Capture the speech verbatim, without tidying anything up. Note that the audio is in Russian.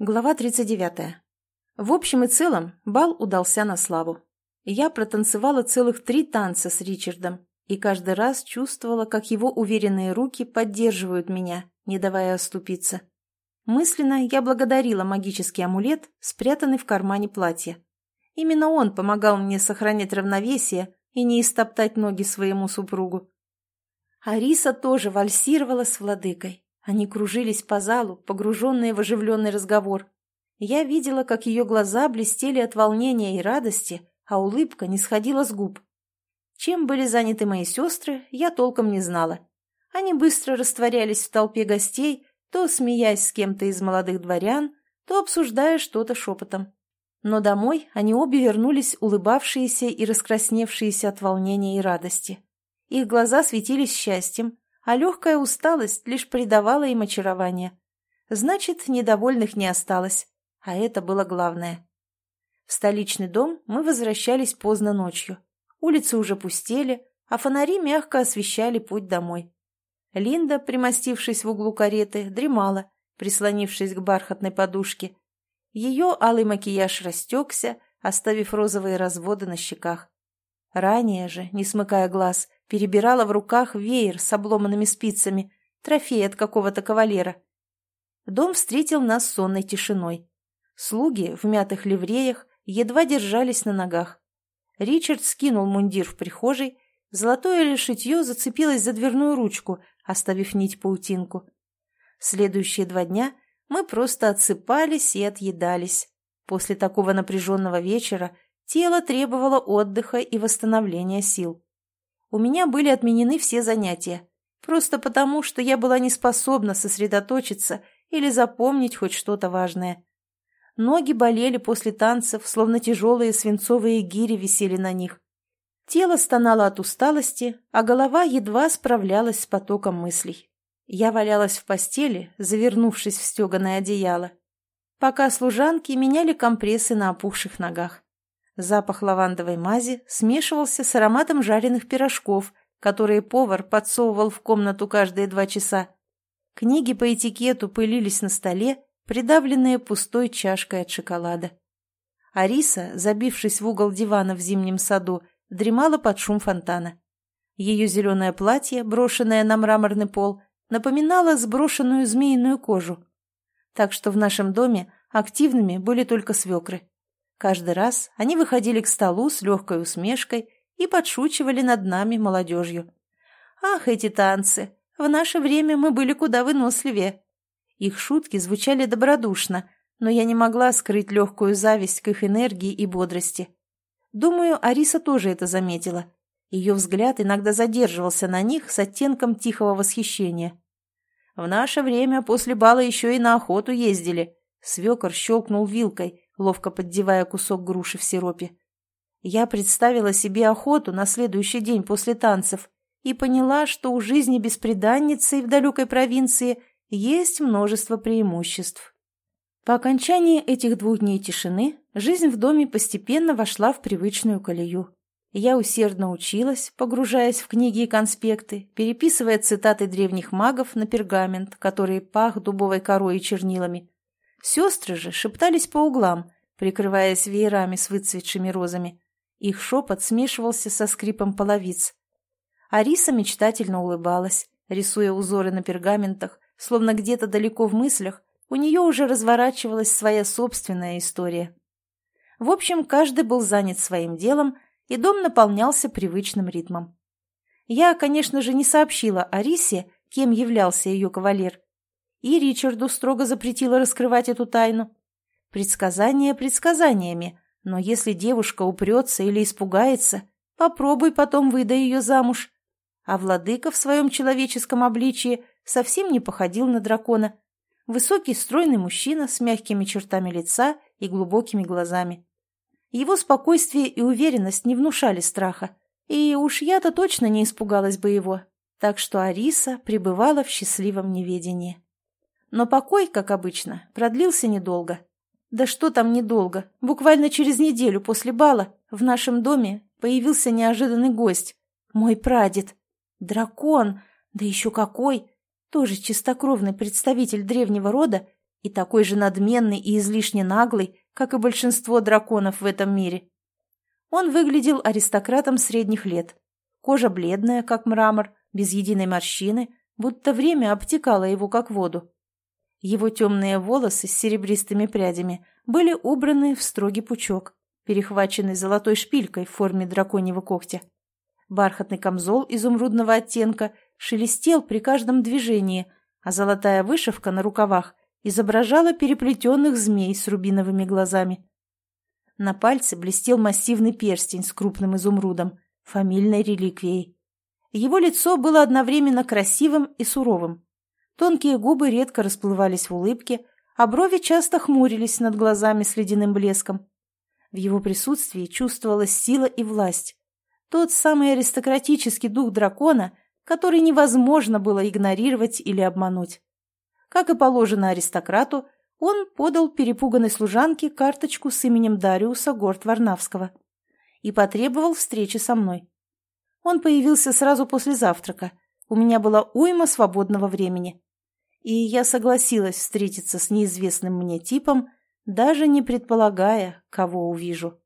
Глава тридцать девятая. В общем и целом, бал удался на славу. Я протанцевала целых три танца с Ричардом и каждый раз чувствовала, как его уверенные руки поддерживают меня, не давая оступиться. Мысленно я благодарила магический амулет, спрятанный в кармане платья. Именно он помогал мне сохранять равновесие и не истоптать ноги своему супругу. Ариса тоже вальсировала с владыкой. Они кружились по залу, погруженные в оживленный разговор. Я видела, как ее глаза блестели от волнения и радости, а улыбка не сходила с губ. Чем были заняты мои сестры, я толком не знала. Они быстро растворялись в толпе гостей, то смеясь с кем-то из молодых дворян, то обсуждая что-то шепотом. Но домой они обе вернулись улыбавшиеся и раскрасневшиеся от волнения и радости. Их глаза светились счастьем, а легкая усталость лишь придавала им очарование. Значит, недовольных не осталось, а это было главное. В столичный дом мы возвращались поздно ночью. Улицы уже пустели, а фонари мягко освещали путь домой. Линда, примостившись в углу кареты, дремала, прислонившись к бархатной подушке. Ее алый макияж растекся, оставив розовые разводы на щеках. Ранее же, не смыкая глаз, перебирала в руках веер с обломанными спицами, трофей от какого-то кавалера. Дом встретил нас сонной тишиной. Слуги в мятых ливреях едва держались на ногах. Ричард скинул мундир в прихожей, золотое решетье зацепилось за дверную ручку, оставив нить-паутинку. Следующие два дня мы просто отсыпались и отъедались. После такого напряженного вечера тело требовало отдыха и восстановления сил. У меня были отменены все занятия, просто потому, что я была не способна сосредоточиться или запомнить хоть что-то важное. Ноги болели после танцев, словно тяжелые свинцовые гири висели на них. Тело стонало от усталости, а голова едва справлялась с потоком мыслей. Я валялась в постели, завернувшись в стеганое одеяло, пока служанки меняли компрессы на опухших ногах. Запах лавандовой мази смешивался с ароматом жареных пирожков, которые повар подсовывал в комнату каждые два часа. Книги по этикету пылились на столе, придавленные пустой чашкой от шоколада. Ариса, забившись в угол дивана в зимнем саду, дремала под шум фонтана. Ее зеленое платье, брошенное на мраморный пол, напоминало сброшенную змеиную кожу. Так что в нашем доме активными были только свекры. Каждый раз они выходили к столу с легкой усмешкой и подшучивали над нами, молодежью. «Ах, эти танцы! В наше время мы были куда выносливее!» Их шутки звучали добродушно, но я не могла скрыть легкую зависть к их энергии и бодрости. Думаю, Ариса тоже это заметила. Ее взгляд иногда задерживался на них с оттенком тихого восхищения. «В наше время после бала еще и на охоту ездили», — свекор щелкнул вилкой, ловко поддевая кусок груши в сиропе. Я представила себе охоту на следующий день после танцев и поняла, что у жизни бесприданницы в далекой провинции есть множество преимуществ. По окончании этих двух дней тишины жизнь в доме постепенно вошла в привычную колею. Я усердно училась, погружаясь в книги и конспекты, переписывая цитаты древних магов на пергамент, который пах дубовой корой и чернилами. Сестры же шептались по углам, прикрываясь веерами с выцветшими розами. Их шепот смешивался со скрипом половиц. Ариса мечтательно улыбалась, рисуя узоры на пергаментах, словно где-то далеко в мыслях у нее уже разворачивалась своя собственная история. В общем, каждый был занят своим делом, и дом наполнялся привычным ритмом. Я, конечно же, не сообщила Арисе, кем являлся ее кавалер, и Ричарду строго запретила раскрывать эту тайну. Предсказания предсказаниями, но если девушка упрется или испугается, попробуй потом выдай ее замуж. А владыка в своем человеческом обличии совсем не походил на дракона. Высокий стройный мужчина с мягкими чертами лица и глубокими глазами. Его спокойствие и уверенность не внушали страха, и уж я-то точно не испугалась бы его, так что Ариса пребывала в счастливом неведении. Но покой, как обычно, продлился недолго. Да что там недолго, буквально через неделю после бала в нашем доме появился неожиданный гость. Мой прадед. Дракон, да еще какой! Тоже чистокровный представитель древнего рода и такой же надменный и излишне наглый, как и большинство драконов в этом мире. Он выглядел аристократом средних лет. Кожа бледная, как мрамор, без единой морщины, будто время обтекало его, как воду. Его темные волосы с серебристыми прядями были убраны в строгий пучок, перехваченный золотой шпилькой в форме драконьего когтя. Бархатный камзол изумрудного оттенка шелестел при каждом движении, а золотая вышивка на рукавах изображала переплетенных змей с рубиновыми глазами. На пальце блестел массивный перстень с крупным изумрудом, фамильной реликвией. Его лицо было одновременно красивым и суровым. Тонкие губы редко расплывались в улыбке, а брови часто хмурились над глазами с ледяным блеском. В его присутствии чувствовалась сила и власть. Тот самый аристократический дух дракона, который невозможно было игнорировать или обмануть. Как и положено аристократу, он подал перепуганной служанке карточку с именем Дариуса Горд-Варнавского и потребовал встречи со мной. Он появился сразу после завтрака. У меня была уйма свободного времени. И я согласилась встретиться с неизвестным мне типом, даже не предполагая, кого увижу.